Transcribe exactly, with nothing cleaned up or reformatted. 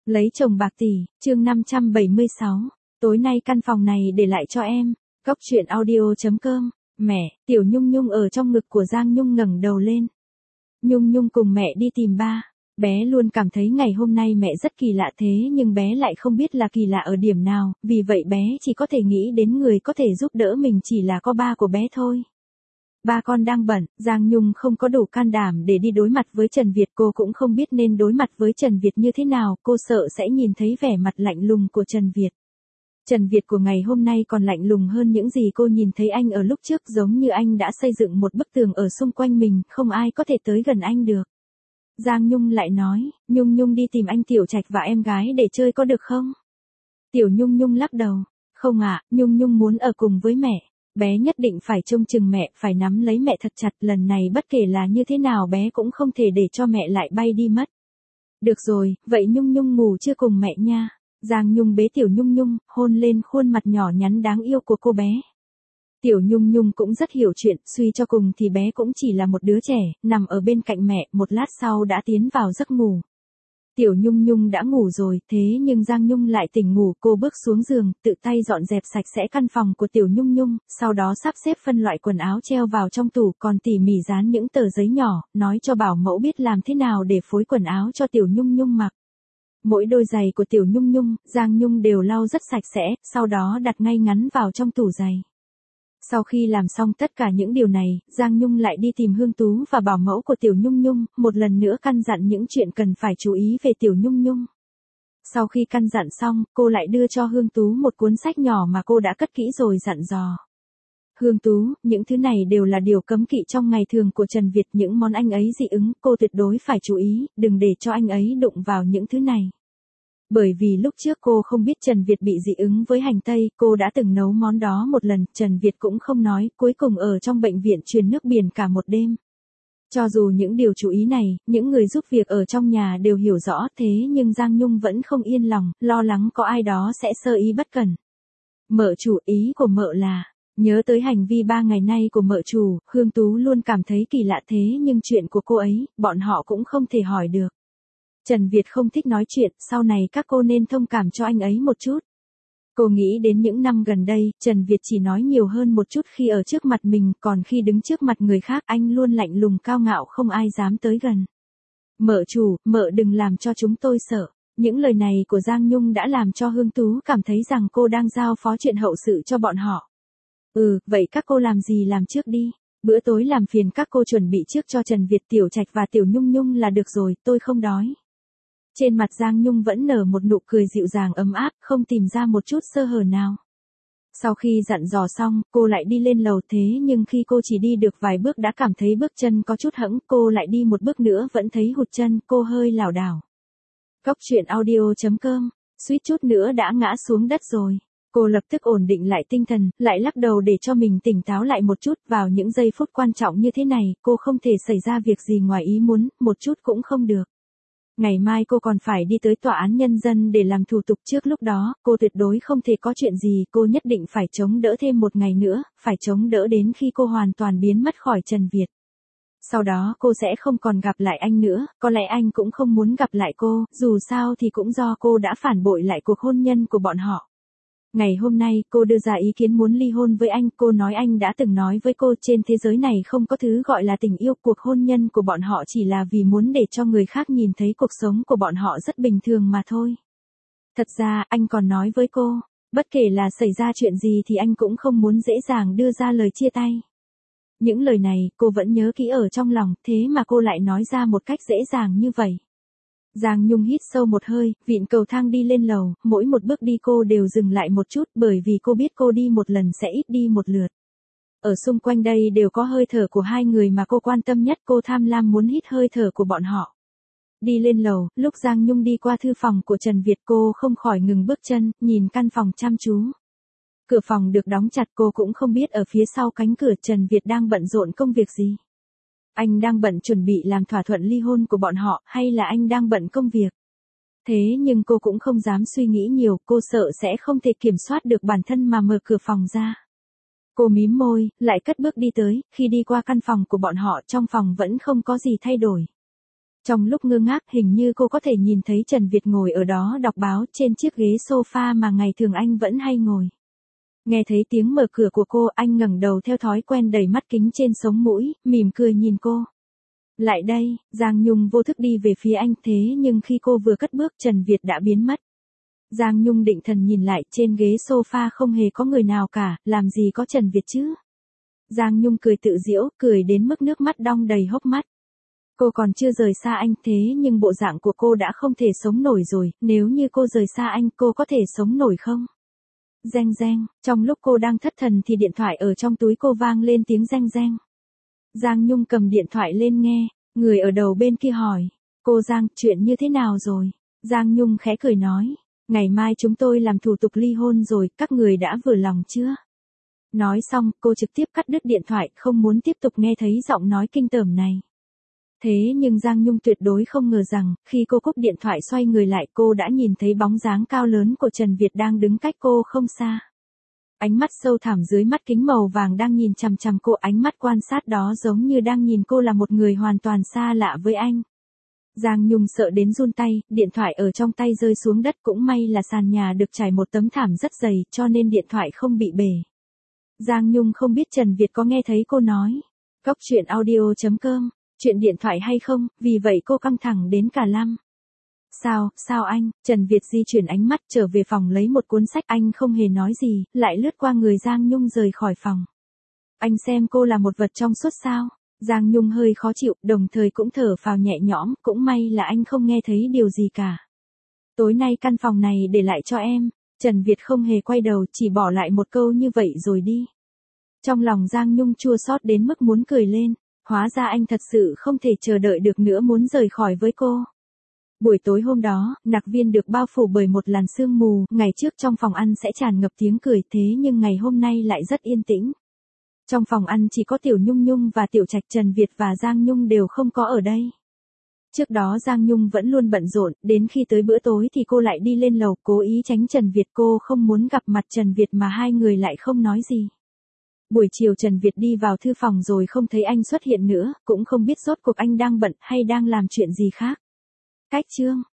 Lấy chồng bạc tỷ, chương năm trăm bảy mươi sáu. Tối nay căn phòng này để lại cho em. Cóc truyện audio chấm com. Mẹ, Tiểu Nhung Nhung ở trong ngực của Giang Nhung ngẩng đầu lên. Nhung Nhung cùng mẹ đi tìm ba. Bé luôn cảm thấy ngày hôm nay mẹ rất kỳ lạ thế nhưng bé lại không biết là kỳ lạ ở điểm nào, vì vậy bé chỉ có thể nghĩ đến người có thể giúp đỡ mình chỉ là có ba của bé thôi. Ba con đang bận, Giang Nhung không có đủ can đảm để đi đối mặt với Trần Việt, cô cũng không biết nên đối mặt với Trần Việt như thế nào, cô sợ sẽ nhìn thấy vẻ mặt lạnh lùng của Trần Việt. Trần Việt của ngày hôm nay còn lạnh lùng hơn những gì cô nhìn thấy anh ở lúc trước, giống như anh đã xây dựng một bức tường ở xung quanh mình, không ai có thể tới gần anh được. Giang Nhung lại nói, Nhung Nhung đi tìm anh Tiểu Trạch và em gái để chơi có được không? Tiểu Nhung Nhung lắc đầu, không ạ, Nhung Nhung muốn ở cùng với mẹ. Bé nhất định phải trông chừng mẹ, phải nắm lấy mẹ thật chặt, lần này bất kể là như thế nào bé cũng không thể để cho mẹ lại bay đi mất. Được rồi, vậy Nhung Nhung ngủ chưa cùng mẹ nha. Giang Nhung bế Tiểu Nhung Nhung, hôn lên khuôn mặt nhỏ nhắn đáng yêu của cô bé. Tiểu Nhung Nhung cũng rất hiểu chuyện, suy cho cùng thì bé cũng chỉ là một đứa trẻ, nằm ở bên cạnh mẹ, một lát sau đã tiến vào giấc ngủ. Tiểu Nhung Nhung đã ngủ rồi, thế nhưng Giang Nhung lại tỉnh ngủ, cô bước xuống giường, tự tay dọn dẹp sạch sẽ căn phòng của Tiểu Nhung Nhung, sau đó sắp xếp phân loại quần áo treo vào trong tủ, còn tỉ mỉ dán những tờ giấy nhỏ, nói cho bảo mẫu biết làm thế nào để phối quần áo cho Tiểu Nhung Nhung mặc. Mỗi đôi giày của Tiểu Nhung Nhung, Giang Nhung đều lau rất sạch sẽ, sau đó đặt ngay ngắn vào trong tủ giày. Sau khi làm xong tất cả những điều này, Giang Nhung lại đi tìm Hương Tú và bảo mẫu của Tiểu Nhung Nhung, một lần nữa căn dặn những chuyện cần phải chú ý về Tiểu Nhung Nhung. Sau khi căn dặn xong, cô lại đưa cho Hương Tú một cuốn sách nhỏ mà cô đã cất kỹ rồi dặn dò. Hương Tú, những thứ này đều là điều cấm kỵ trong ngày thường của Trần Việt, những món anh ấy dị ứng, cô tuyệt đối phải chú ý, đừng để cho anh ấy đụng vào những thứ này. Bởi vì lúc trước cô không biết Trần Việt bị dị ứng với hành tây, cô đã từng nấu món đó một lần, Trần Việt cũng không nói, cuối cùng ở trong bệnh viện truyền nước biển cả một đêm. Cho dù những điều chú ý này, những người giúp việc ở trong nhà đều hiểu rõ, thế nhưng Giang Nhung vẫn không yên lòng, lo lắng có ai đó sẽ sơ ý bất cẩn. Mợ chủ, ý của mợ là, nhớ tới hành vi ba ngày nay của mợ chủ, Hương Tú luôn cảm thấy kỳ lạ thế nhưng chuyện của cô ấy, bọn họ cũng không thể hỏi được. Trần Việt không thích nói chuyện, sau này các cô nên thông cảm cho anh ấy một chút. Cô nghĩ đến những năm gần đây, Trần Việt chỉ nói nhiều hơn một chút khi ở trước mặt mình, còn khi đứng trước mặt người khác anh luôn lạnh lùng cao ngạo không ai dám tới gần. Mợ chủ, mợ đừng làm cho chúng tôi sợ. Những lời này của Giang Nhung đã làm cho Hương Tú cảm thấy rằng cô đang giao phó chuyện hậu sự cho bọn họ. Ừ, vậy các cô làm gì làm trước đi. Bữa tối làm phiền các cô chuẩn bị trước cho Trần Việt, Tiểu Trạch và Tiểu Nhung Nhung là được rồi, tôi không đói. Trên mặt Giang Nhung vẫn nở một nụ cười dịu dàng ấm áp, không tìm ra một chút sơ hở nào. Sau khi dặn dò xong, cô lại đi lên lầu, thế nhưng khi cô chỉ đi được vài bước đã cảm thấy bước chân có chút hẫng, cô lại đi một bước nữa vẫn thấy hụt chân, cô hơi lảo đảo. Cóc truyện audio chấm com, suýt chút nữa đã ngã xuống đất rồi. Cô lập tức ổn định lại tinh thần, lại lắc đầu để cho mình tỉnh táo lại một chút, vào những giây phút quan trọng như thế này, cô không thể xảy ra việc gì ngoài ý muốn, một chút cũng không được. Ngày mai cô còn phải đi tới tòa án nhân dân để làm thủ tục, trước lúc đó, cô tuyệt đối không thể có chuyện gì, cô nhất định phải chống đỡ thêm một ngày nữa, phải chống đỡ đến khi cô hoàn toàn biến mất khỏi Trần Việt. Sau đó cô sẽ không còn gặp lại anh nữa, có lẽ anh cũng không muốn gặp lại cô, dù sao thì cũng do cô đã phản bội lại cuộc hôn nhân của bọn họ. Ngày hôm nay, cô đưa ra ý kiến muốn ly hôn với anh, cô nói anh đã từng nói với cô trên thế giới này không có thứ gọi là tình yêu, cuộc hôn nhân của bọn họ chỉ là vì muốn để cho người khác nhìn thấy cuộc sống của bọn họ rất bình thường mà thôi. Thật ra, anh còn nói với cô, bất kể là xảy ra chuyện gì thì anh cũng không muốn dễ dàng đưa ra lời chia tay. Những lời này, cô vẫn nhớ kỹ ở trong lòng, thế mà cô lại nói ra một cách dễ dàng như vậy. Giang Nhung hít sâu một hơi, vịn cầu thang đi lên lầu, mỗi một bước đi cô đều dừng lại một chút bởi vì cô biết cô đi một lần sẽ ít đi một lượt. Ở xung quanh đây đều có hơi thở của hai người mà cô quan tâm nhất, cô tham lam muốn hít hơi thở của bọn họ. Đi lên lầu, lúc Giang Nhung đi qua thư phòng của Trần Việt cô không khỏi ngừng bước chân, nhìn căn phòng chăm chú. Cửa phòng được đóng chặt, cô cũng không biết ở phía sau cánh cửa Trần Việt đang bận rộn công việc gì. Anh đang bận chuẩn bị làm thỏa thuận ly hôn của bọn họ, hay là anh đang bận công việc? Thế nhưng cô cũng không dám suy nghĩ nhiều, cô sợ sẽ không thể kiểm soát được bản thân mà mở cửa phòng ra. Cô mím môi, lại cất bước đi tới, khi đi qua căn phòng của bọn họ trong phòng vẫn không có gì thay đổi. Trong lúc ngơ ngác hình như cô có thể nhìn thấy Trần Việt ngồi ở đó đọc báo trên chiếc ghế sofa mà ngày thường anh vẫn hay ngồi. Nghe thấy tiếng mở cửa của cô, anh ngẩng đầu theo thói quen đẩy mắt kính trên sống mũi, mỉm cười nhìn cô. Lại đây, Giang Nhung vô thức đi về phía anh, thế nhưng khi cô vừa cất bước Trần Việt đã biến mất. Giang Nhung định thần nhìn lại, trên ghế sofa không hề có người nào cả, làm gì có Trần Việt chứ. Giang Nhung cười tự giễu, cười đến mức nước mắt đong đầy hốc mắt. Cô còn chưa rời xa anh thế nhưng bộ dạng của cô đã không thể sống nổi rồi, nếu như cô rời xa anh cô có thể sống nổi không? Reng reng, trong lúc cô đang thất thần thì điện thoại ở trong túi cô vang lên tiếng reng reng. Giang Nhung cầm điện thoại lên nghe, người ở đầu bên kia hỏi, cô Giang, chuyện như thế nào rồi? Giang Nhung khẽ cười nói, ngày mai chúng tôi làm thủ tục ly hôn rồi, các người đã vừa lòng chưa? Nói xong, cô trực tiếp cắt đứt điện thoại, không muốn tiếp tục nghe thấy giọng nói kinh tởm này. Thế nhưng Giang Nhung tuyệt đối không ngờ rằng, khi cô cúp điện thoại xoay người lại cô đã nhìn thấy bóng dáng cao lớn của Trần Việt đang đứng cách cô không xa. Ánh mắt sâu thẳm dưới mắt kính màu vàng đang nhìn chằm chằm cô, ánh mắt quan sát đó giống như đang nhìn cô là một người hoàn toàn xa lạ với anh. Giang Nhung sợ đến run tay, điện thoại ở trong tay rơi xuống đất, cũng may là sàn nhà được trải một tấm thảm rất dày cho nên điện thoại không bị bể. Giang Nhung không biết Trần Việt có nghe thấy cô nói, Cóc truyện audio chấm com, chuyện điện thoại hay không, vì vậy cô căng thẳng đến cả lăm. Sao, sao anh? Trần Việt di chuyển ánh mắt trở về phòng lấy một cuốn sách, anh không hề nói gì, lại lướt qua người Giang Nhung rời khỏi phòng. Anh xem cô là một vật trong suốt sao? Giang Nhung hơi khó chịu, đồng thời cũng thở phào nhẹ nhõm, cũng may là anh không nghe thấy điều gì cả. Tối nay căn phòng này để lại cho em. Trần Việt không hề quay đầu, chỉ bỏ lại một câu như vậy rồi đi. Trong lòng Giang Nhung chua xót đến mức muốn cười lên, hóa ra anh thật sự không thể chờ đợi được nữa muốn rời khỏi với cô. Buổi tối hôm đó, Nặc Viên được bao phủ bởi một làn sương mù, ngày trước trong phòng ăn sẽ tràn ngập tiếng cười, thế nhưng ngày hôm nay lại rất yên tĩnh. Trong phòng ăn chỉ có Tiểu Nhung Nhung và Tiểu Trạch, Trần Việt và Giang Nhung đều không có ở đây. Trước đó Giang Nhung vẫn luôn bận rộn, đến khi tới bữa tối thì cô lại đi lên lầu, cố ý tránh Trần Việt, cô không muốn gặp mặt Trần Việt mà hai người lại không nói gì. Buổi chiều Trần Việt đi vào thư phòng rồi không thấy anh xuất hiện nữa, cũng không biết rốt cuộc anh đang bận hay đang làm chuyện gì khác. Cách chương